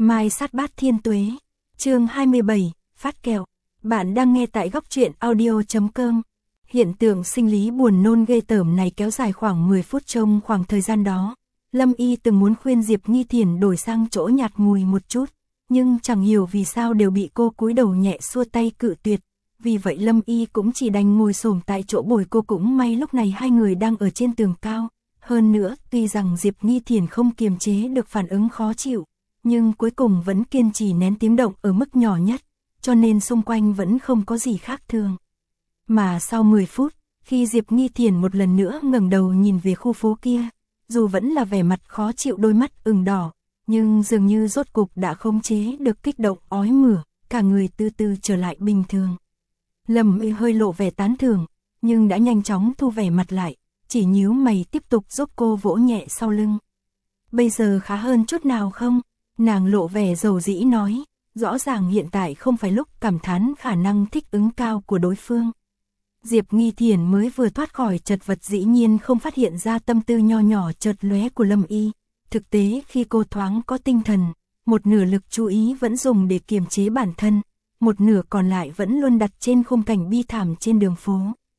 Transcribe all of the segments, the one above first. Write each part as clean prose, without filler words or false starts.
Mai sát bát thiên tuế. Chương 27, phát kẹo. Bạn đang nghe tại góc truyện audio.com. Hiện tượng sinh lý buồn nôn ghê tởm này kéo dài khoảng 10 phút. Trong khoảng thời gian đó, Lâm Y từng muốn khuyên Diệp Nghi Thiển đổi sang chỗ nhạt mùi một chút, nhưng chẳng hiểu vì sao đều bị cô cúi đầu nhẹ xua tay cự tuyệt. Vì vậy Lâm Y cũng chỉ đành ngồi xổm tại chỗ bồi cô. Cũng may lúc này hai người đang ở trên tường cao. Hơn nữa, tuy rằng Diệp Nghi Thiển không kiềm chế được phản ứng khó chịu, nhưng cuối cùng vẫn kiên trì nén tiếng động ở mức nhỏ nhất, cho nên xung quanh vẫn không có gì khác thường. Mà sau 10 phút, khi Diệp Nghi Thiển một lần nữa ngẩng đầu nhìn về khu phố kia, dù vẫn là vẻ mặt khó chịu, đôi mắt ửng đỏ, nhưng dường như rốt cục đã khống chế được kích động ói mửa, cả người từ từ trở lại bình thường. Lâm Y hơi lộ vẻ tán thưởng, nhưng đã nhanh chóng thu vẻ mặt lại, chỉ nhíu mày tiếp tục giúp cô vỗ nhẹ sau lưng. Bây giờ khá hơn chút nào không? Nàng lộ vẻ dầu dĩ nói, rõ ràng hiện tại không phải lúc cảm thán khả năng thích ứng cao của đối phương. Diệp Nghi Thiển mới vừa thoát khỏi chật vật dĩ nhiên không phát hiện ra tâm tư nho nhỏ chợt lóe của Lâm Y. Thực tế khi cô thoáng có tinh thần, một nửa lực chú ý vẫn dùng để kiềm chế bản thân, một nửa còn lại vẫn luôn đặt trên khung cảnh bi thảm trên đường phố.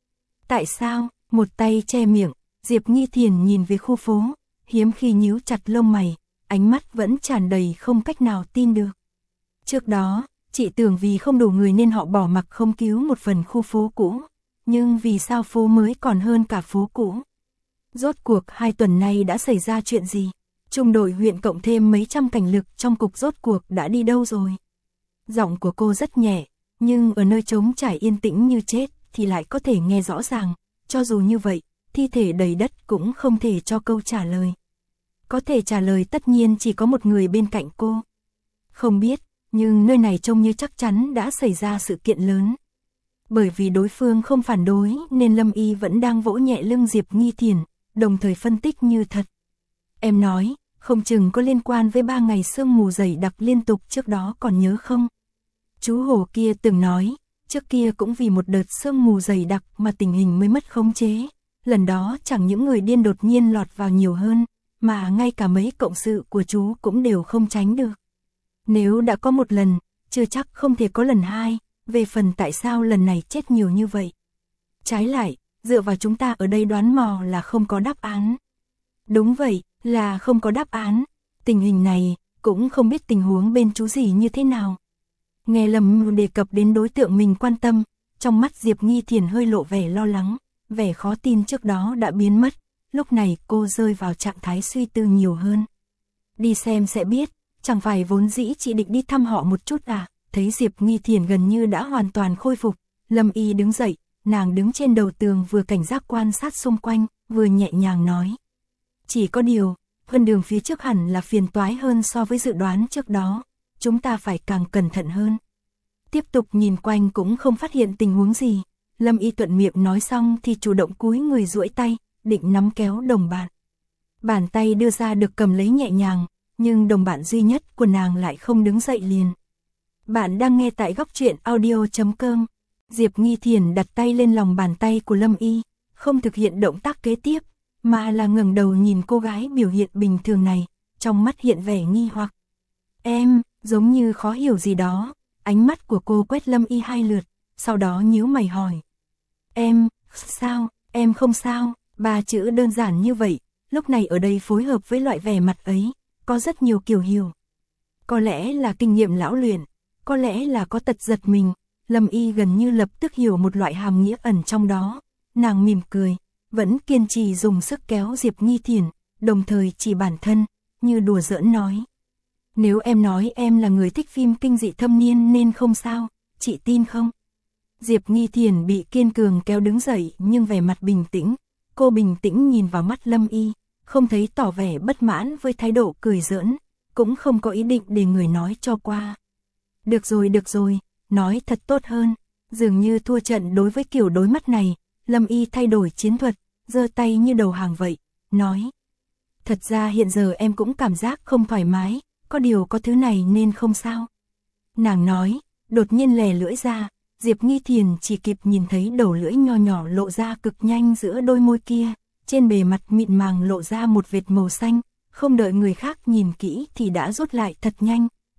Tại sao? Một tay che miệng, Diệp Nghi Thiển nhìn về khu phố, hiếm khi nhíu chặt lông mày, ánh mắt vẫn tràn đầy không cách nào tin được. Trước đó, chị tưởng vì không đủ người nên họ bỏ mặc không cứu một phần khu phố cũ, nhưng vì sao phố mới còn hơn cả phố cũ? Rốt cuộc 2 tuần nay đã xảy ra chuyện gì? Trung đội huyện cộng thêm mấy trăm cảnh lực trong cục rốt cuộc đã đi đâu rồi? Giọng của cô rất nhẹ, nhưng ở nơi trống trải yên tĩnh như chết thì lại có thể nghe rõ ràng. Cho dù như vậy, thi thể đầy đất cũng không thể cho câu trả lời. Có thể trả lời tất nhiên chỉ có một người bên cạnh cô. Không biết, nhưng nơi này trông như chắc chắn đã xảy ra sự kiện lớn. Bởi vì đối phương không phản đối nên Lâm Y vẫn đang vỗ nhẹ lưng Diệp Nghi Thiển, đồng thời phân tích như thật. Em nói, không chừng có liên quan với 3 ngày sương mù dày đặc liên tục trước đó, còn nhớ không? Chú Hồ kia từng nói, trước kia cũng vì một đợt sương mù dày đặc mà tình hình mới mất khống chế. Lần đó chẳng những người điên đột nhiên lọt vào nhiều hơn, mà ngay cả mấy cộng sự của chú cũng đều không tránh được. Nếu đã có một lần, chưa chắc không thể có lần hai. Về phần tại sao lần này chết nhiều như vậy, trái lại, dựa vào chúng ta ở đây đoán mò là không có đáp án. Đúng vậy, là không có đáp án. Tình hình này, cũng không biết tình huống bên chú gì như thế nào. Nghe Lâm đề cập đến đối tượng mình quan tâm, trong mắt Diệp Nghi Thiển hơi lộ vẻ lo lắng, vẻ khó tin trước đó đã biến mất. Lúc này cô rơi vào trạng thái suy tư nhiều hơn. Đi xem sẽ biết, chẳng phải vốn dĩ chị định đi thăm họ một chút à? Thấy Diệp Nghi Thiển gần như đã hoàn toàn khôi phục, Lâm Y đứng dậy, nàng đứng trên đầu tường vừa cảnh giác quan sát xung quanh, vừa nhẹ nhàng nói. Chỉ có điều, con đường phía trước hẳn là phiền toái hơn so với dự đoán trước đó, chúng ta phải càng cẩn thận hơn. Tiếp tục nhìn quanh cũng không phát hiện tình huống gì, Lâm Y thuận miệng nói xong thì chủ động cúi người duỗi tay, định nắm kéo đồng bạn. Bàn tay đưa ra được cầm lấy nhẹ nhàng, nhưng đồng bạn duy nhất của nàng lại không đứng dậy liền. Bạn đang nghe tại góc truyện audio.com. Diệp Nghi Thiển đặt tay lên lòng bàn tay của Lâm Y, không thực hiện động tác kế tiếp, mà là ngẩng đầu nhìn cô gái biểu hiện bình thường này, trong mắt hiện vẻ nghi hoặc. Em, giống như khó hiểu gì đó, ánh mắt của cô quét Lâm Y 2 lượt, sau đó nhíu mày hỏi. Em, sao, em không sao, 3 chữ đơn giản như vậy, lúc này ở đây phối hợp với loại vẻ mặt ấy, có rất nhiều kiểu hiểu. Có lẽ là kinh nghiệm lão luyện. Có lẽ là có tật giật mình, Lâm Y gần như lập tức hiểu một loại hàm nghĩa ẩn trong đó. Nàng mỉm cười, vẫn kiên trì dùng sức kéo Diệp Nghi Thiển, đồng thời chỉ bản thân, như đùa giỡn nói. Nếu em nói em là người thích phim kinh dị thâm niên nên không sao, chị tin không? Diệp Nghi Thiển bị kiên cường kéo đứng dậy nhưng vẻ mặt bình tĩnh, cô bình tĩnh nhìn vào mắt Lâm Y, không thấy tỏ vẻ bất mãn với thái độ cười giỡn, cũng không có ý định để người nói cho qua. Được rồi, nói thật tốt hơn. Dường như thua trận đối với kiểu đối mắt này, Lâm Y thay đổi chiến thuật, giơ tay như đầu hàng vậy, nói. Thật ra hiện giờ em cũng cảm giác không thoải mái, có điều có thứ này nên không sao. Nàng nói, đột nhiên lè lưỡi ra, Diệp Nghi Thiển chỉ kịp nhìn thấy đầu lưỡi nho nhỏ lộ ra cực nhanh giữa đôi môi kia, trên bề mặt mịn màng lộ ra một vệt màu xanh, không đợi người khác nhìn kỹ thì đã rút lại thật nhanh.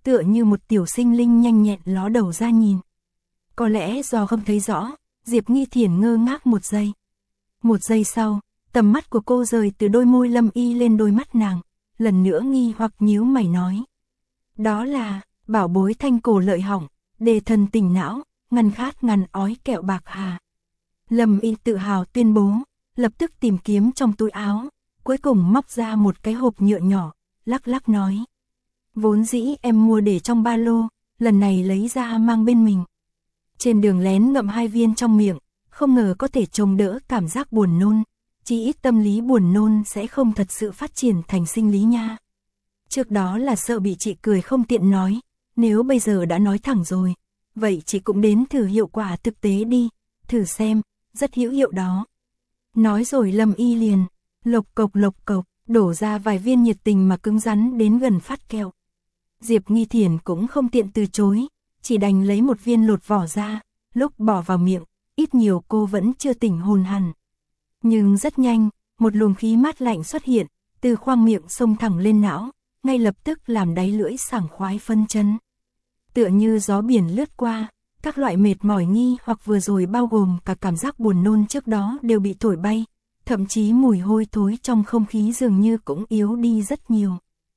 tựa như một tiểu sinh linh nhanh nhẹn ló đầu ra nhìn. Có lẽ do không thấy rõ, Diệp Nghi Thiển ngơ ngác một giây. Một giây sau, tầm mắt của cô rời từ đôi môi Lâm Y lên đôi mắt nàng, lần nữa nghi hoặc nhíu mày nói. Đó là, bảo bối thanh cổ lợi hỏng, đề thần tỉnh não, ngăn khát ngăn ói kẹo bạc hà. Lâm Y tự hào tuyên bố, lập tức tìm kiếm trong túi áo, cuối cùng móc ra một cái hộp nhựa nhỏ, lắc lắc nói. Vốn dĩ em mua để trong ba lô, lần này lấy ra mang bên mình. Trên đường lén ngậm 2 viên trong miệng, không ngờ có thể chống đỡ cảm giác buồn nôn, chỉ ít tâm lý buồn nôn sẽ không thật sự phát triển thành sinh lý nha. Trước đó là sợ bị chị cười không tiện nói, nếu bây giờ đã nói thẳng rồi, vậy chị cũng đến thử hiệu quả thực tế đi, thử xem, rất hữu hiệu đó. Nói rồi Lâm Y liền, lộc cộc, đổ ra vài viên nhiệt tình mà cứng rắn đến gần phát kẹo. Diệp Nghi Thiển cũng không tiện từ chối, chỉ đành lấy một viên lột vỏ ra, lúc bỏ vào miệng, ít nhiều cô vẫn chưa tỉnh hồn hẳn. Nhưng rất nhanh, một luồng khí mát lạnh xuất hiện, từ khoang miệng xông thẳng lên não, ngay lập tức làm đáy lưỡi sảng khoái phân chấn. Tựa như gió biển lướt qua, các loại mệt mỏi nghi hoặc vừa rồi bao gồm cả cảm giác buồn nôn trước đó đều bị thổi bay, thậm chí mùi hôi thối trong không khí dường như cũng yếu đi rất nhiều.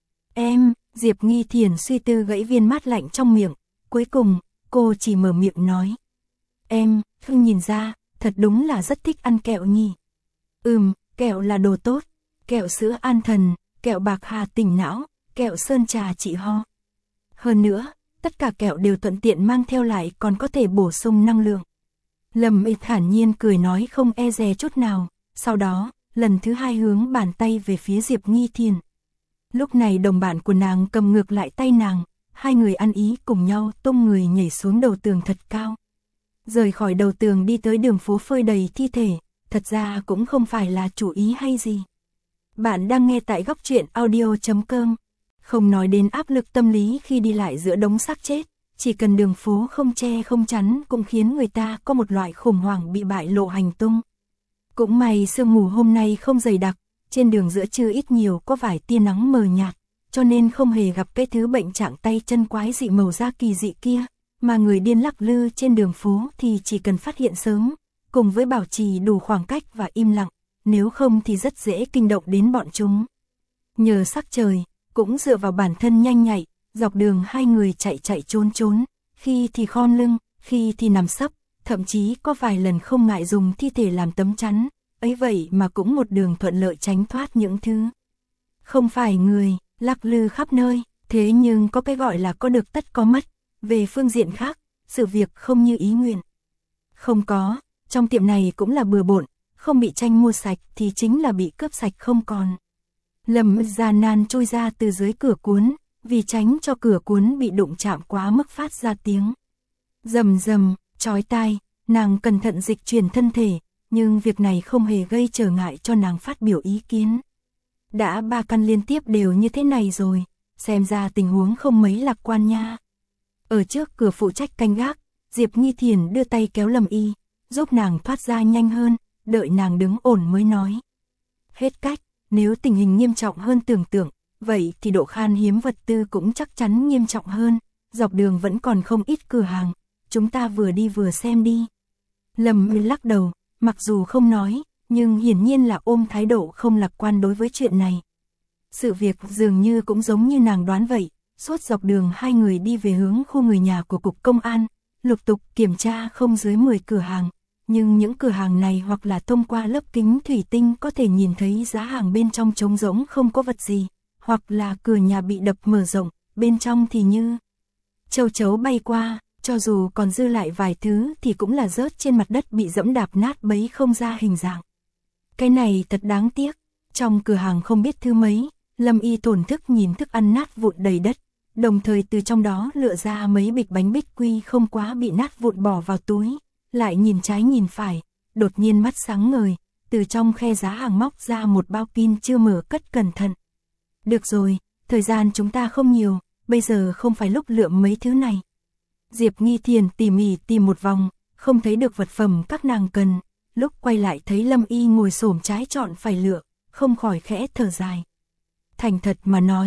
Diệp Nghi Thiển suy tư gãy viên mát lạnh trong miệng, cuối cùng, cô chỉ mở miệng nói. Không nhìn ra, thật đúng là rất thích ăn kẹo nhỉ. Kẹo là đồ tốt, kẹo sữa an thần, kẹo bạc hà tỉnh não, kẹo sơn trà trị ho. Hơn nữa, tất cả kẹo đều thuận tiện mang theo lại còn có thể bổ sung năng lượng. Lâm Y thản nhiên cười nói không e dè chút nào, sau đó, lần thứ 2 hướng bàn tay về phía Diệp Nghi Thiển. Lúc này đồng bạn của nàng cầm ngược lại tay nàng, hai người ăn ý cùng nhau tung người nhảy xuống đầu tường thật cao. Rời khỏi đầu tường đi tới đường phố phơi đầy thi thể, thật ra cũng không phải là chủ ý hay gì. Bạn đang nghe tại góc truyện audio.com. Không nói đến áp lực tâm lý khi đi lại giữa đống xác chết, chỉ cần đường phố không che không chắn cũng khiến người ta có một loại khủng hoảng bị bại lộ hành tung. Cũng may sương mù hôm nay không dày đặc, trên đường giữa trưa ít nhiều có vài tia nắng mờ nhạt, cho nên không hề gặp cái thứ bệnh trạng tay chân quái dị màu da kỳ dị kia, mà người điên lắc lư trên đường phố thì chỉ cần phát hiện sớm, cùng với bảo trì đủ khoảng cách và im lặng, nếu không thì rất dễ kinh động đến bọn chúng. Nhờ sắc trời, cũng dựa vào bản thân nhanh nhạy, dọc đường hai người chạy trốn, khi thì khom lưng, khi thì nằm sấp, thậm chí có vài lần không ngại dùng thi thể làm tấm chắn, ấy vậy mà cũng một đường thuận lợi tránh thoát những thứ. Không phải người, lắc lư khắp nơi, thế nhưng có cái gọi là có được tất có mất, về phương diện khác, sự việc không như ý nguyện. Không có, trong tiệm này cũng là bừa bộn, không bị tranh mua sạch thì chính là bị cướp sạch không còn. Lâm gian nan trôi ra từ dưới cửa cuốn, vì tránh cho cửa cuốn bị đụng chạm quá mức phát ra tiếng rầm rầm, chói tai, nàng cẩn thận dịch chuyển thân thể, nhưng việc này không hề gây trở ngại cho nàng phát biểu ý kiến. Đã 3 căn liên tiếp đều như thế này rồi, xem ra tình huống không mấy lạc quan nha. Ở trước cửa phụ trách canh gác, Diệp Nghi Thiển đưa tay kéo Lâm Y, giúp nàng thoát ra nhanh hơn, đợi nàng đứng ổn mới nói. Hết cách, nếu tình hình nghiêm trọng hơn tưởng tượng, vậy thì độ khan hiếm vật tư cũng chắc chắn nghiêm trọng hơn, dọc đường vẫn còn không ít cửa hàng, chúng ta vừa đi vừa xem đi. Lâm Y lắc đầu, mặc dù không nói, nhưng hiển nhiên là ôm thái độ không lạc quan đối với chuyện này. Sự việc dường như cũng giống như nàng đoán vậy, suốt dọc đường hai người đi về hướng khu người nhà của cục công an, lục tục kiểm tra không dưới 10 cửa hàng, nhưng những cửa hàng này hoặc là thông qua lớp kính thủy tinh có thể nhìn thấy giá hàng bên trong trống rỗng không có vật gì, hoặc là cửa nhà bị đập mở rộng, bên trong thì như châu chấu bay qua, cho dù còn dư lại vài thứ thì cũng là rớt trên mặt đất bị dẫm đạp nát bấy không ra hình dạng. Cái này thật đáng tiếc, trong cửa hàng không biết thứ mấy, Lâm Y thổn thức nhìn thức ăn nát vụn đầy đất, đồng thời từ trong đó lựa ra mấy bịch bánh bích quy không quá bị nát vụn bỏ vào túi, lại nhìn trái nhìn phải, đột nhiên mắt sáng ngời, từ trong khe giá hàng móc ra một bao pin chưa mở cất cẩn thận. Được rồi, thời gian chúng ta không nhiều, bây giờ không phải lúc lượm mấy thứ này. Diệp Nghi Thiển tỉ mỉ tìm một vòng, không thấy được vật phẩm các nàng cần, lúc quay lại thấy Lâm Y ngồi xổm trái chọn phải lựa, không khỏi khẽ thở dài. Thành thật mà nói,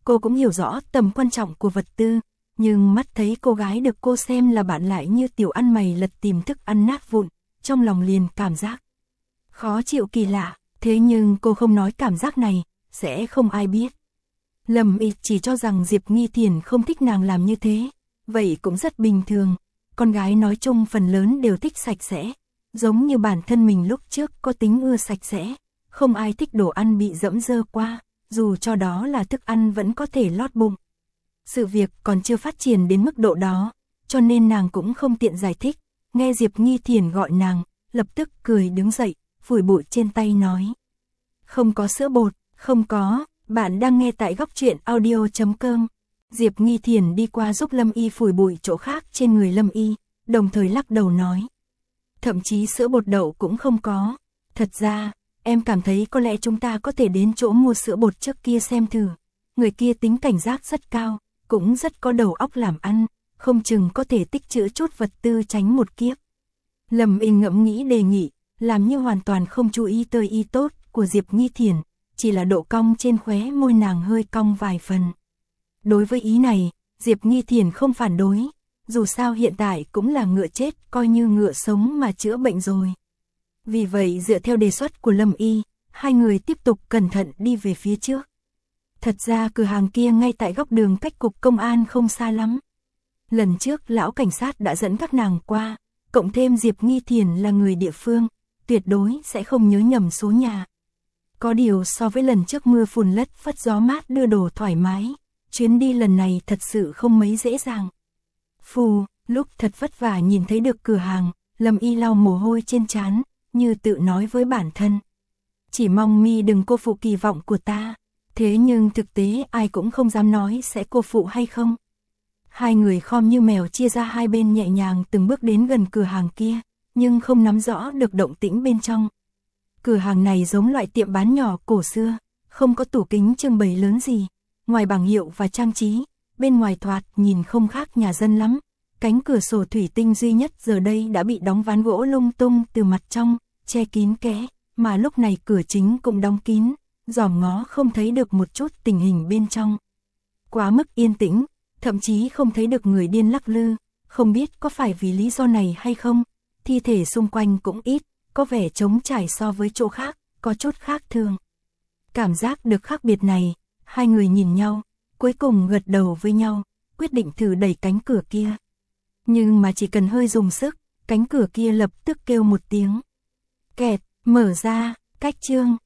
Cô cũng hiểu rõ tầm quan trọng của vật tư, nhưng mắt thấy cô gái được cô xem là bạn lại như tiểu ăn mày lật tìm thức ăn nát vụn, trong lòng liền cảm giác khó chịu kỳ lạ, thế nhưng cô không nói cảm giác này, sẽ không ai biết. Lâm Y chỉ cho rằng Diệp Nghi Thiển không thích nàng làm như thế, vậy cũng rất bình thường, con gái nói chung phần lớn đều thích sạch sẽ, giống như bản thân mình lúc trước có tính ưa sạch sẽ, không ai thích đồ ăn bị dẫm dơ qua, dù cho đó là thức ăn vẫn có thể lót bụng. Sự việc còn chưa phát triển đến mức độ đó, cho nên nàng cũng không tiện giải thích, nghe Diệp Nghi Thiển gọi nàng, lập tức cười đứng dậy, phủi bụi trên tay nói. Không có sữa bột, không có, bạn đang nghe tại góc truyện audio.com. Diệp Nghi Thiển đi qua giúp Lâm Y phủi bụi chỗ khác trên người Lâm Y, đồng thời lắc đầu nói. Thậm chí sữa bột đậu cũng không có. Thật ra, em cảm thấy có lẽ chúng ta có thể đến chỗ mua sữa bột trước kia xem thử. Người kia tính cảnh giác rất cao, cũng rất có đầu óc làm ăn, không chừng có thể tích trữ chút vật tư tránh một kiếp. Lâm Y ngẫm nghĩ đề nghị, làm như hoàn toàn không chú ý tới ý tốt của Diệp Nghi Thiển, chỉ là độ cong trên khóe môi nàng hơi cong vài phần. Đối với ý này, Diệp Nghi Thiển không phản đối, dù sao hiện tại cũng là ngựa chết coi như ngựa sống mà chữa bệnh rồi. Vì vậy dựa theo đề xuất của Lâm Y, hai người tiếp tục cẩn thận đi về phía trước. Thật ra cửa hàng kia ngay tại góc đường cách cục công an không xa lắm. Lần trước lão cảnh sát đã dẫn các nàng qua, cộng thêm Diệp Nghi Thiển là người địa phương, tuyệt đối sẽ không nhớ nhầm số nhà. Có điều so với lần trước mưa phùn lất phất gió mát đưa đồ thoải mái, chuyến đi lần này thật sự không mấy dễ dàng. Phù, lúc thật vất vả nhìn thấy được cửa hàng, Lâm Y lau mồ hôi trên trán, như tự nói với bản thân. Chỉ mong mi đừng cô phụ kỳ vọng của ta, thế nhưng thực tế ai cũng không dám nói sẽ cô phụ hay không. Hai người khom như mèo chia ra hai bên nhẹ nhàng từng bước đến gần cửa hàng kia, nhưng không nắm rõ được động tĩnh bên trong. Cửa hàng này giống loại tiệm bán nhỏ cổ xưa, không có tủ kính trưng bày lớn gì, ngoài bảng hiệu và trang trí, bên ngoài thoạt nhìn không khác nhà dân lắm. Cánh cửa sổ thủy tinh duy nhất giờ đây đã bị đóng ván gỗ lung tung từ mặt trong, che kín kẽ, mà lúc này cửa chính cũng đóng kín, dòm ngó không thấy được một chút tình hình bên trong. Quá mức yên tĩnh, thậm chí không thấy được người điên lắc lư, không biết có phải vì lý do này hay không, thi thể xung quanh cũng ít, có vẻ trống trải so với chỗ khác, có chút khác thường. Cảm giác được khác biệt này, hai người nhìn nhau, cuối cùng gật đầu với nhau, quyết định thử đẩy cánh cửa kia. Nhưng mà chỉ cần hơi dùng sức, cánh cửa kia lập tức kêu một tiếng. Kẹt, mở ra, cách chương.